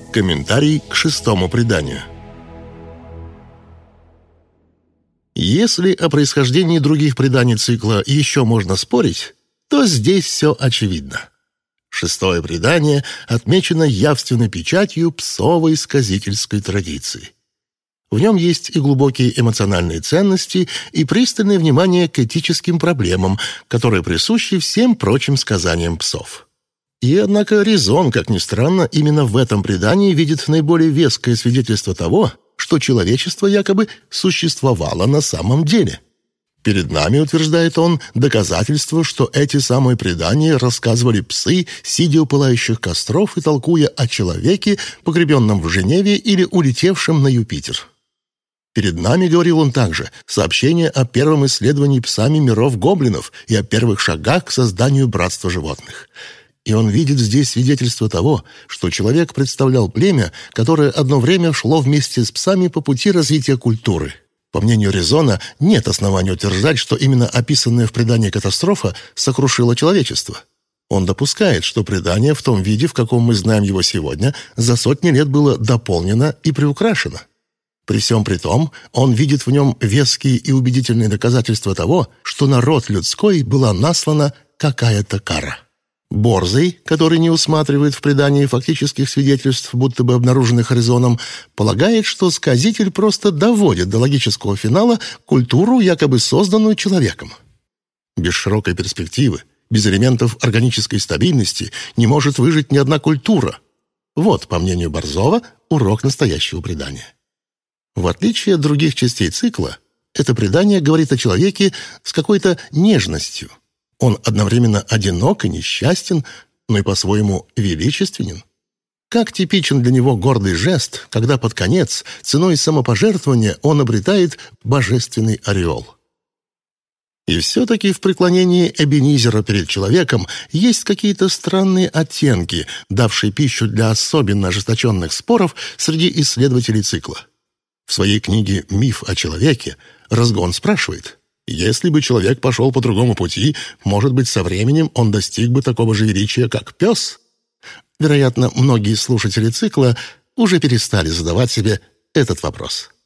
Комментарий к 6-му преданию. Если о происхождении других преданий цикла еще можно спорить, то здесь все очевидно. 6-е предание отмечено явственной печатью псовой сказительской традиции. В нем есть и глубокие эмоциональные ценности, и пристальное внимание к этическим проблемам, которые присущи всем прочим сказаниям псов. И, однако, Резон, как ни странно, именно в этом предании видит наиболее веское свидетельство того, что человечество якобы существовало на самом деле. Перед нами, утверждает он, доказательство, что эти самые предания рассказывали псы, сидя у пылающих костров и толкуя о человеке, погребенном в Женеве или улетевшем на Юпитер. Перед нами, говорил он также, сообщение о первом исследовании псами миров гоблинов и о первых шагах к созданию братства животных. И он видит здесь свидетельство того, что человек представлял племя, которое одно время шло вместе с псами по пути развития культуры. По мнению Резона, нет оснований утверждать, что именно описанная в предании катастрофа сокрушила человечество. Он допускает, что предание в том виде, в каком мы знаем его сегодня, за сотни лет было дополнено и приукрашено. При всем при том, он видит в нем веские и убедительные доказательства того, что на род людской была наслана какая-то кара. Борзый, который не усматривает в предании фактических свидетельств, будто бы обнаруженных Резоном, полагает, что сказитель просто доводит до логического финала культуру, якобы созданную человеком. Без широкой перспективы, без элементов органической стабильности не может выжить ни одна культура. Вот, по мнению Борзова, урок настоящего предания. В отличие от других частей цикла, это предание говорит о человеке с какой-то нежностью. Он одновременно одинок и несчастен, но и по-своему величественен. Как типичен для него гордый жест, когда под конец, ценой самопожертвования, он обретает божественный ореол. И все-таки в преклонении Эбенизера перед человеком есть какие-то странные оттенки, давшие пищу для особенно ожесточенных споров среди исследователей цикла. В своей книге «Миф о человеке» Разгон спрашивает: если бы человек пошел по другому пути, может быть, со временем он достиг бы такого же величия, как пес? Вероятно, многие слушатели цикла уже перестали задавать себе этот вопрос.